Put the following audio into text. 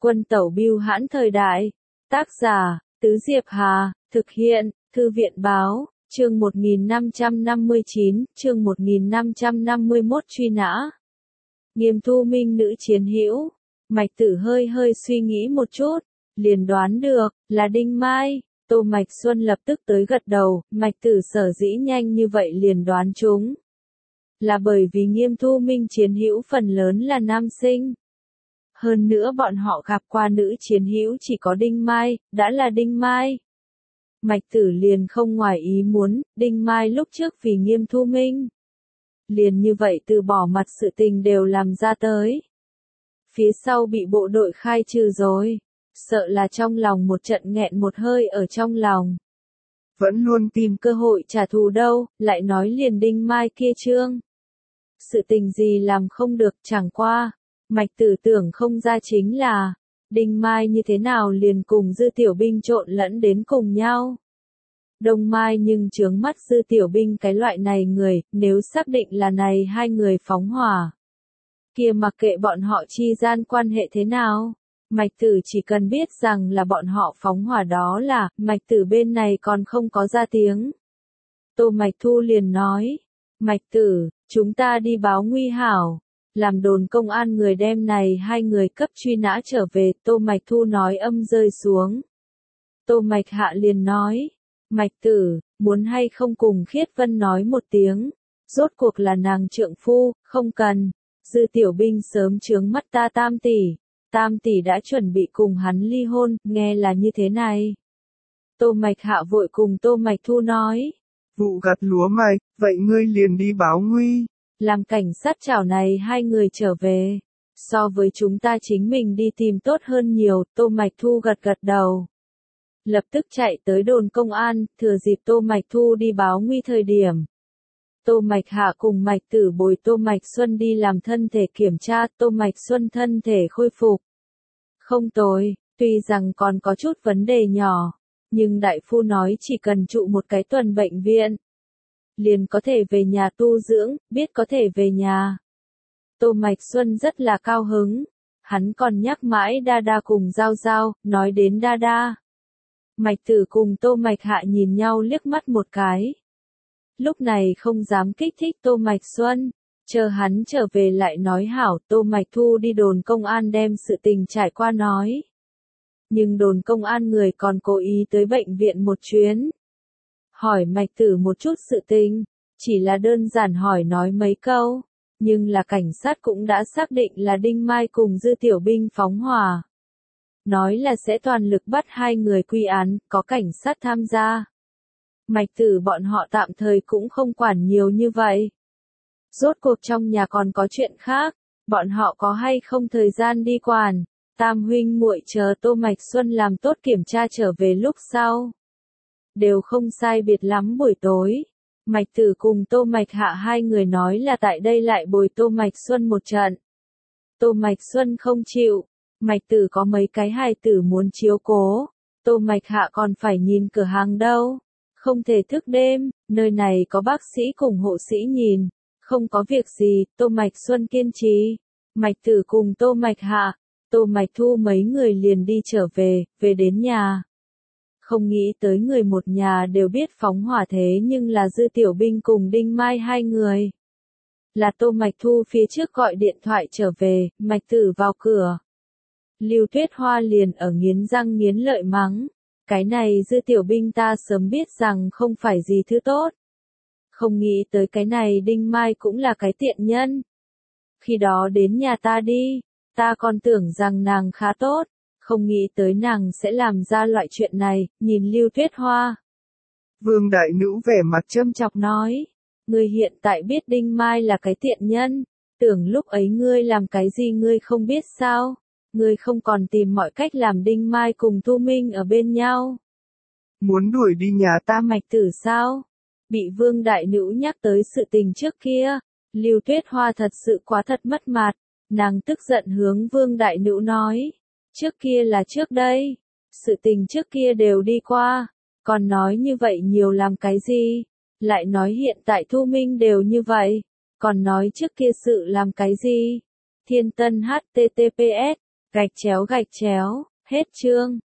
Quân tẩu bưu hãn thời đại. Tác giả, Tứ Diệp Hà, thực hiện, Thư viện báo, chương 1559, chương 1551 truy nã. Nghiêm Thu Minh nữ chiến hữu. Mạch Tử hơi suy nghĩ một chút, liền đoán được, là Đinh Mai. Tô Mạch Xuân lập tức tới gật đầu, Mạch Tử sở dĩ nhanh như vậy liền đoán chúng. Là bởi vì Nghiêm Thu Minh chiến hữu phần lớn là nam sinh. Hơn nữa bọn họ gặp qua nữ chiến hữu chỉ có Đinh Mai, đã là Đinh Mai. Mạch Tử liền không ngoài ý muốn, Đinh Mai lúc trước vì Nghiêm Thu Minh. Liền như vậy từ bỏ mặt sự tình đều làm ra tới. Phía sau bị bộ đội khai trừ rồi, sợ là trong lòng một trận nghẹn một hơi ở trong lòng. Vẫn luôn tìm cơ hội trả thù đâu, lại nói liền Đinh Mai kia trương. Sự tình gì làm không được chẳng qua. Mạch Tử tưởng không ra chính là, Đinh Mai như thế nào liền cùng Dư Tiểu Binh trộn lẫn đến cùng nhau. Đông Mai nhưng chướng mắt Dư Tiểu Binh cái loại này người, nếu xác định là này hai người phóng hỏa. Kia mặc kệ bọn họ chi gian quan hệ thế nào, Mạch Tử chỉ cần biết rằng là bọn họ phóng hỏa đó là, Mạch Tử bên này còn không có ra tiếng. Tô Mạch Thu liền nói, Mạch Tử, chúng ta đi báo nguy hảo. Làm đồn công an người đem này hai người cấp truy nã trở về, Tô Mạch Thu nói âm rơi xuống. Tô Mạch Hạ liền nói, Mạch Tử, muốn hay không cùng Khiết Vân nói một tiếng, rốt cuộc là nàng trượng phu, không cần. Dư Tiểu Binh sớm chướng mắt ta Tam tỷ đã chuẩn bị cùng hắn ly hôn, nghe là như thế này. Tô Mạch Hạ vội cùng Tô Mạch Thu nói, vụ gặt lúa mạch, vậy ngươi liền đi báo nguy. Làm cảnh sát chảo này hai người trở về. So với chúng ta chính mình đi tìm tốt hơn nhiều, Tô Mạch Thu gật đầu. Lập tức chạy tới đồn công an, thừa dịp Tô Mạch Thu đi báo nguy thời điểm. Tô Mạch Hạ cùng Mạch Tử bồi Tô Mạch Xuân đi làm thân thể kiểm tra, Tô Mạch Xuân thân thể khôi phục. Không tồi, tuy rằng còn có chút vấn đề nhỏ, nhưng đại phu nói chỉ cần trụ một cái tuần bệnh viện. Liền có thể về nhà tu dưỡng, biết có thể về nhà. Tô Mạch Xuân rất là cao hứng. Hắn còn nhắc mãi Đa cùng Giao Giao, nói đến Đa. Mạch Tử cùng Tô Mạch Hạ nhìn nhau liếc mắt một cái. Lúc này không dám kích thích Tô Mạch Xuân. Chờ hắn trở về lại nói hảo, Tô Mạch Thu đi đồn công an đem sự tình trải qua nói. Nhưng đồn công an người còn cố ý tới bệnh viện một chuyến. Hỏi Mạch Tử một chút sự tình, chỉ là đơn giản hỏi nói mấy câu, nhưng là cảnh sát cũng đã xác định là Đinh Mai cùng Dư Tiểu Binh phóng hỏa. Nói là sẽ toàn lực bắt hai người quy án, có cảnh sát tham gia. Mạch Tử bọn họ tạm thời cũng không quản nhiều như vậy. Rốt cuộc trong nhà còn có chuyện khác, bọn họ có hay không thời gian đi quản. Tam huynh muội chờ Tô Mạch Xuân làm tốt kiểm tra trở về lúc sau. Đều không sai biệt lắm buổi tối. Mạch Tử cùng Tô Mạch Hạ hai người nói là tại đây lại bồi Tô Mạch Xuân một trận. Tô Mạch Xuân không chịu. Mạch Tử có mấy cái hài tử muốn chiếu cố. Tô Mạch Hạ còn phải nhìn cửa hàng đâu. Không thể thức đêm, nơi này có bác sĩ cùng hộ sĩ nhìn. Không có việc gì, Tô Mạch Xuân kiên trì. Mạch Tử cùng Tô Mạch Hạ, Tô Mạch Thu mấy người liền đi trở về đến nhà. Không nghĩ tới người một nhà đều biết phóng hỏa thế nhưng là Dư Tiểu Binh cùng Đinh Mai hai người. Là Tô Mạch Thu phía trước gọi điện thoại trở về, Mạch Tử vào cửa. Lưu Tuyết Hoa liền ở nghiến răng nghiến lợi mắng. Cái này Dư Tiểu Binh ta sớm biết rằng không phải gì thứ tốt. Không nghĩ tới cái này Đinh Mai cũng là cái tiện nhân. Khi đó đến nhà ta đi, ta còn tưởng rằng nàng khá tốt. Không nghĩ tới nàng sẽ làm ra loại chuyện này, nhìn Lưu Tuyết Hoa. Vương đại nữ vẻ mặt châm chọc nói, ngươi hiện tại biết Đinh Mai là cái tiện nhân, tưởng lúc ấy ngươi làm cái gì ngươi không biết sao, ngươi không còn tìm mọi cách làm Đinh Mai cùng Thu Minh ở bên nhau. Muốn đuổi đi nhà ta. Mạch Tử sao? Bị Vương đại nữ nhắc tới sự tình trước kia, Lưu Tuyết Hoa thật sự quá thật mất mặt, nàng tức giận hướng Vương đại nữ nói. Trước kia là trước đây, sự tình trước kia đều đi qua, còn nói như vậy nhiều làm cái gì, lại nói hiện tại Thu Minh đều như vậy, còn nói trước kia sự làm cái gì. Thiên Tân https Gạch chéo, hết chương.